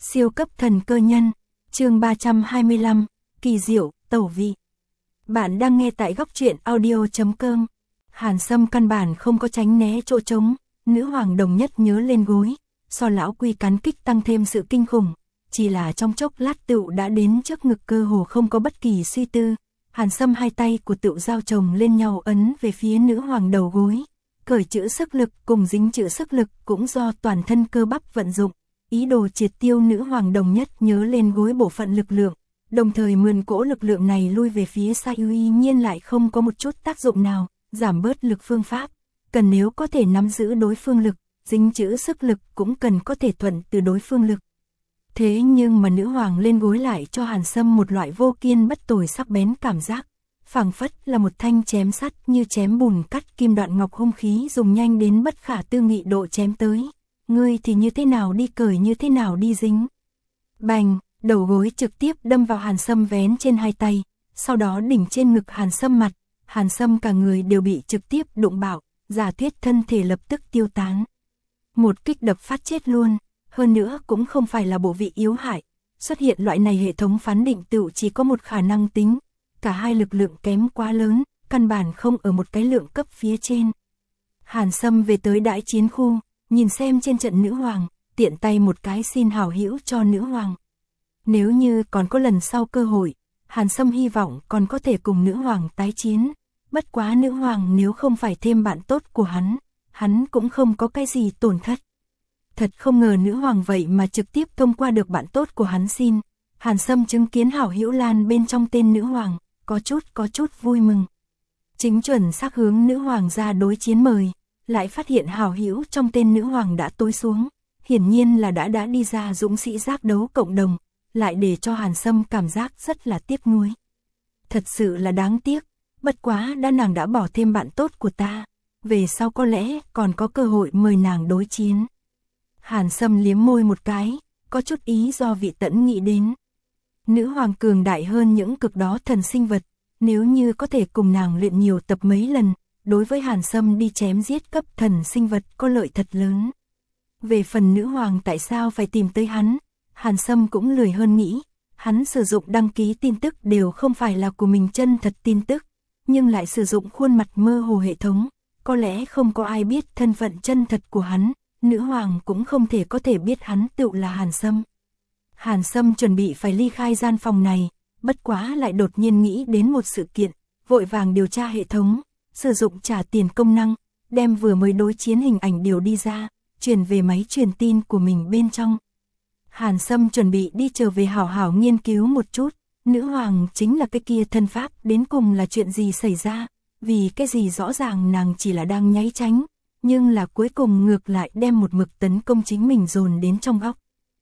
Siêu cấp thần cơ nhân, chương 325, kỳ diệu, tẩu vị. Bạn đang nghe tại góc truyện audio.com. Hàn Sâm căn bản không có tránh né chỗ trống, nữ hoàng đồng nhất nhớ lên gối, so lão quy cắn kích tăng thêm sự kinh khủng, chỉ là trong chốc lát tựu đã đến trước ngực, cơ hồ không có bất kỳ suy tư. Hàn Sâm hai tay của tựu giao chồng lên nhau ấn về phía nữ hoàng đầu gối, cởi chữ sức lực cùng dính chữ sức lực cũng do toàn thân cơ bắp vận dụng, ý đồ triệt tiêu nữ hoàng đồng nhất nhớ lên gối bộ phận lực lượng, đồng thời mượn cỗ lực lượng này lui về phía xa, uy nhiên lại không có một chút tác dụng nào, giảm bớt lực phương pháp, cần nếu có thể nắm giữ đối phương lực, dính chữ sức lực cũng cần có thể thuận từ đối phương lực. Thế nhưng mà nữ hoàng lên gối lại cho Hàn Sâm một loại vô kiên bất tồi sắc bén cảm giác, phảng phất là một thanh chém sắt như chém bùn cắt kim, đoạn ngọc hung khí dùng nhanh đến bất khả tư nghị độ chém tới. Ngươi thì như thế nào đi cởi, như thế nào đi dính. Bành, đầu gối trực tiếp đâm vào Hàn Sâm vén trên hai tay, sau đó đỉnh trên ngực Hàn Sâm mặt, Hàn Sâm cả người đều bị trực tiếp đụng bạo, giả thuyết thân thể lập tức tiêu tán. Một kích đập phát chết luôn, hơn nữa cũng không phải là bộ vị yếu hại, xuất hiện loại này hệ thống phán định tựu chỉ có một khả năng tính, cả hai lực lượng kém quá lớn, căn bản không ở một cái lượng cấp phía trên. Hàn Sâm về tới đại chiến khu, nhìn xem trên trận nữ hoàng, tiện tay một cái xin hảo hữu cho nữ hoàng. Nếu như còn có lần sau cơ hội, Hàn Sâm hy vọng còn có thể cùng nữ hoàng tái chiến, bất quá nữ hoàng nếu không phải thêm bạn tốt của hắn cũng không có cái gì tổn thất. Thật không ngờ nữ hoàng vậy mà trực tiếp thông qua được bạn tốt của hắn xin. Hàn Sâm chứng kiến hảo hữu lan bên trong tên nữ hoàng, có chút vui mừng. Chính chuẩn xác hướng nữ hoàng ra đối chiến mời, lại phát hiện hảo hữu trong tên nữ hoàng đã tối xuống, hiển nhiên là đã đi ra dũng sĩ giác đấu cộng đồng, lại để cho Hàn Sâm cảm giác rất là tiếc nuối. Thật sự là đáng tiếc, bất quá nàng đã bỏ thêm bạn tốt của ta, về sau có lẽ còn có cơ hội mời nàng đối chiến. Hàn Sâm liếm môi một cái, có chút ý do vị tẫn nghĩ đến. Nữ hoàng cường đại hơn những cực đó thần sinh vật, nếu như có thể cùng nàng luyện nhiều tập mấy lần, đối với Hàn Sâm đi chém giết cấp thần sinh vật có lợi thật lớn. Về phần nữ hoàng tại sao phải tìm tới hắn, Hàn Sâm cũng lười hơn nghĩ, hắn sử dụng đăng ký tin tức đều không phải là của mình chân thật tin tức, nhưng lại sử dụng khuôn mặt mơ hồ hệ thống, có lẽ không có ai biết thân phận chân thật của hắn, nữ hoàng cũng không thể có thể biết hắn tựu là Hàn Sâm. Hàn Sâm chuẩn bị phải ly khai gian phòng này, bất quá lại đột nhiên nghĩ đến một sự kiện, vội vàng điều tra hệ thống, sử dụng trả tiền công năng, đem vừa mới đối chiến hình ảnh điều đi ra, truyền về máy truyền tin của mình bên trong. Hàn Sâm chuẩn bị đi trở về hảo hảo nghiên cứu một chút, nữ hoàng chính là cái kia thân pháp, đến cùng là chuyện gì xảy ra, vì cái gì rõ ràng nàng chỉ là đang nháy tránh, nhưng là cuối cùng ngược lại đem một mực tấn công chính mình dồn đến trong góc.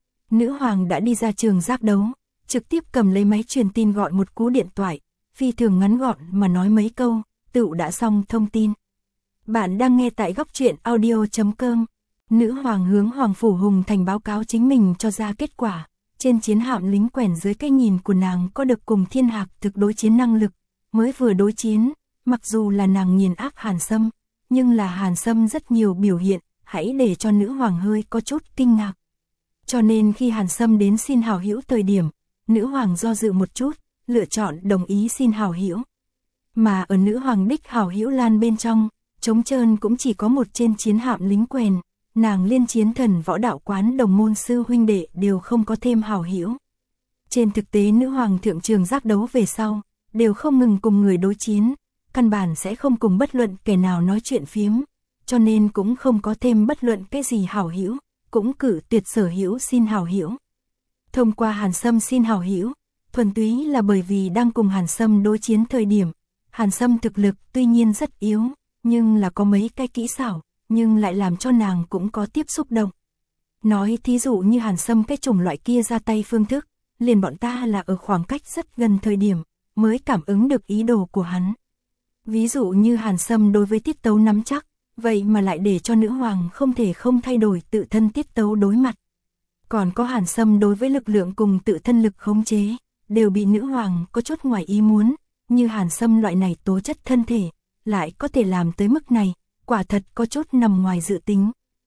Nữ hoàng đã đi ra trường giác đấu, trực tiếp cầm lấy máy truyền tin gọi một cú điện thoại, phi thường ngắn gọn mà nói mấy câu, tựu đã xong thông tin. Bạn đang nghe tại góc truyện audio.com. Nữ hoàng hướng Hoàng phủ Hùng Thành báo cáo chính mình cho ra kết quả, trên chiến hạm lính quèn dưới cái nhìn của nàng có được cùng Thiên Hạc thực đối chiến năng lực, mới vừa đối chiến, mặc dù là nàng nghiền áp Hàn Sâm, nhưng là Hàn Sâm rất nhiều biểu hiện, hãy để cho nữ hoàng hơi có chút kinh ngạc. Cho nên khi Hàn Sâm đến xin hảo hữu thời điểm, nữ hoàng do dự một chút, lựa chọn đồng ý xin hảo hữu. Mà ở nữ hoàng đích hảo hữu lan bên trong, trống trơn cũng chỉ có một trên chiến hạm lính quèn, nàng liên chiến thần võ đạo quán đồng môn sư huynh đệ đều không có thêm hảo hữu. Trên thực tế nữ hoàng thượng trường giác đấu về sau, đều không ngừng cùng người đối chiến, căn bản sẽ không cùng bất luận kẻ nào nói chuyện phiếm, cho nên cũng không có thêm bất luận cái gì hảo hữu, cũng cử tuyệt sở hữu xin hảo hữu. Thông qua Hàn Sâm xin hảo hữu, thuần túy là bởi vì đang cùng Hàn Sâm đối chiến thời điểm, Hàn Sâm thực lực tuy nhiên rất yếu, nhưng là có mấy cái kỹ xảo, nhưng lại làm cho nàng cũng có tiếp xúc động. Nói thí dụ như Hàn Sâm cái chủng loại kia ra tay phương thức, liền bọn ta là ở khoảng cách rất gần thời điểm, mới cảm ứng được ý đồ của hắn. Ví dụ như Hàn Sâm đối với tiết tấu nắm chắc, vậy mà lại để cho nữ hoàng không thể không thay đổi tự thân tiết tấu đối mặt. Còn có Hàn Sâm đối với lực lượng cùng tự thân lực khống chế, đều bị nữ hoàng có chút ngoài ý muốn, như Hàn Sâm loại này tố chất thân thể, lại có thể làm tới mức này, quả thật có chút nằm ngoài dự tính.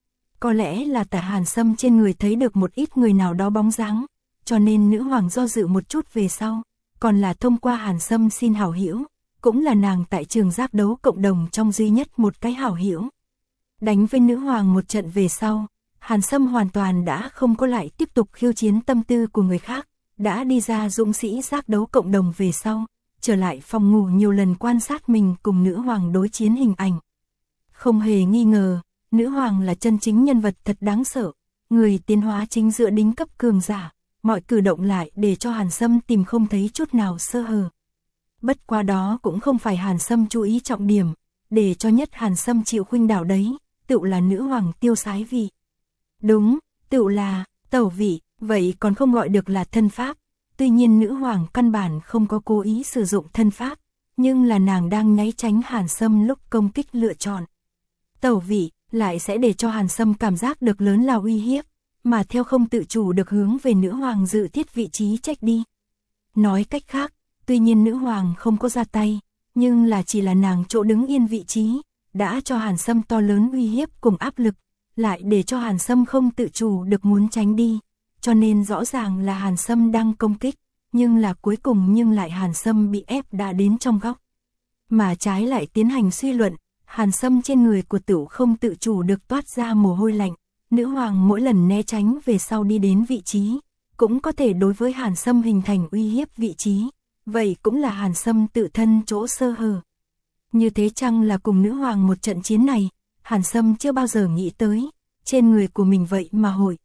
Có lẽ là tại Hàn Sâm trên người thấy được một ít người nào đó bóng dáng, cho nên nữ hoàng do dự một chút về sau, còn là thông qua Hàn Sâm xin hảo hữu, cũng là nàng tại trường giác đấu cộng đồng trong duy nhất một cái hảo hữu. Đánh với nữ hoàng một trận về sau, Hàn Sâm hoàn toàn đã không có lại tiếp tục khiêu chiến tâm tư của người khác, đã đi ra dũng sĩ giác đấu cộng đồng về sau, trở lại phòng ngủ nhiều lần quan sát mình cùng nữ hoàng đối chiến hình ảnh. Không hề nghi ngờ, nữ hoàng là chân chính nhân vật thật đáng sợ, người tiến hóa chính giữa đỉnh cấp cường giả, mọi cử động lại để cho Hàn Sâm tìm không thấy chút nào sơ hở. Bất quá đó cũng không phải Hàn Sâm chú ý trọng điểm, để cho nhất Hàn Sâm chịu khuynh đảo đấy, tựu là nữ hoàng tiêu sái vị. Đúng, tựu là tẩu vị, vậy còn không gọi được là thân pháp. Tuy nhiên nữ hoàng căn bản không có cố ý sử dụng thân pháp, nhưng là nàng đang né tránh Hàn Sâm lúc công kích lựa chọn. Tẩu vị lại sẽ để cho Hàn Sâm cảm giác được lớn lao uy hiếp, mà theo không tự chủ được hướng về nữ hoàng dự thiết vị trí trách đi. Nói cách khác, tuy nhiên nữ hoàng không có ra tay, nhưng là chỉ là nàng chỗ đứng yên vị trí, đã cho Hàn Sâm to lớn uy hiếp cùng áp lực, lại để cho Hàn Sâm không tự chủ được muốn tránh đi. Cho nên rõ ràng là Hàn Sâm đang công kích, nhưng là cuối cùng nhưng lại Hàn Sâm bị ép đã đến trong góc. Mà trái lại tiến hành suy luận, Hàn Sâm trên người của Tửu không tự chủ được toát ra mồ hôi lạnh, nữ hoàng mỗi lần né tránh về sau đi đến vị trí, cũng có thể đối với Hàn Sâm hình thành uy hiếp vị trí, vậy cũng là Hàn Sâm tự thân chỗ sơ hở. Như thế chăng là cùng nữ hoàng một trận chiến này, Hàn Sâm chưa bao giờ nghĩ tới, trên người của mình vậy mà hội.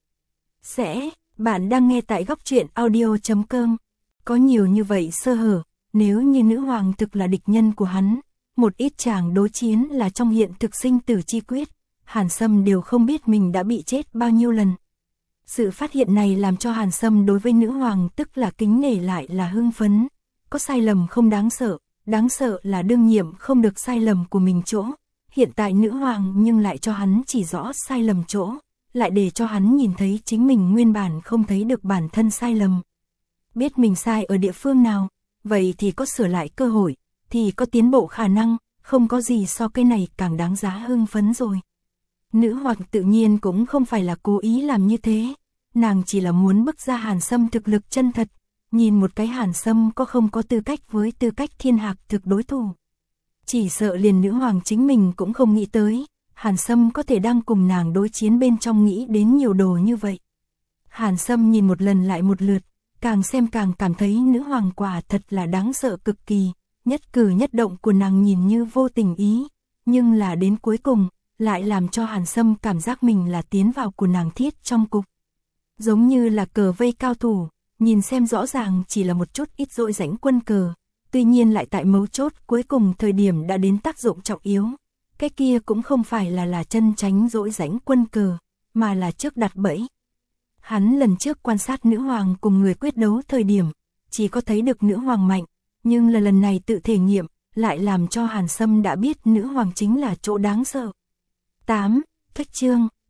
Bạn đang nghe tại góc truyện audio.com. Có nhiều như vậy sơ hở, nếu như nữ hoàng thực là địch nhân của hắn, một ít chàng đối chiến là trong hiện thực sinh tử chi quyết, Hàn Sâm đều không biết mình đã bị chết bao nhiêu lần. Sự phát hiện này làm cho Hàn Sâm đối với nữ hoàng tức là kính nể lại là hưng phấn. Có sai lầm không đáng sợ là đương nhiệm không được sai lầm của mình chỗ. Hiện tại nữ hoàng nhưng lại cho hắn chỉ rõ sai lầm chỗ, lại để cho hắn nhìn thấy chính mình nguyên bản không thấy được bản thân sai lầm. Biết mình sai ở địa phương nào, vậy thì có sửa lại cơ hội, thì có tiến bộ khả năng, không có gì so cái này càng đáng giá hưng phấn rồi. Nữ hoàng tự nhiên cũng không phải là cố ý làm như thế, nàng chỉ là muốn bức ra Hàn Sâm thực lực chân thật, nhìn một cái Hàn Sâm có không có tư cách với tư cách thiên hạc thực đối thủ. Chỉ sợ liền nữ hoàng chính mình cũng không nghĩ tới, Hàn Sâm có thể đang cùng nàng đối chiến bên trong nghĩ đến nhiều đồ như vậy. Hàn Sâm nhìn một lần lại một lượt, càng xem càng cảm thấy nữ hoàng quả thật là đáng sợ cực kỳ, nhất cử nhất động của nàng nhìn như vô tình ý, nhưng là đến cuối cùng, lại làm cho Hàn Sâm cảm giác mình là tiến vào của nàng thiết trong cục. Giống như là cờ vây cao thủ, nhìn xem rõ ràng chỉ là một chút ít dội rãnh quân cờ, tuy nhiên lại tại mấu chốt cuối cùng thời điểm đã đến tác dụng trọng yếu. Cái kia cũng không phải là chân tránh dỗi rãnh quân cờ, mà là trước đặt bẫy. Hắn lần trước quan sát nữ hoàng cùng người quyết đấu thời điểm, chỉ có thấy được nữ hoàng mạnh, nhưng là lần này tự thể nghiệm, lại làm cho Hàn Sâm đã biết nữ hoàng chính là chỗ đáng sợ. 8. Cách chương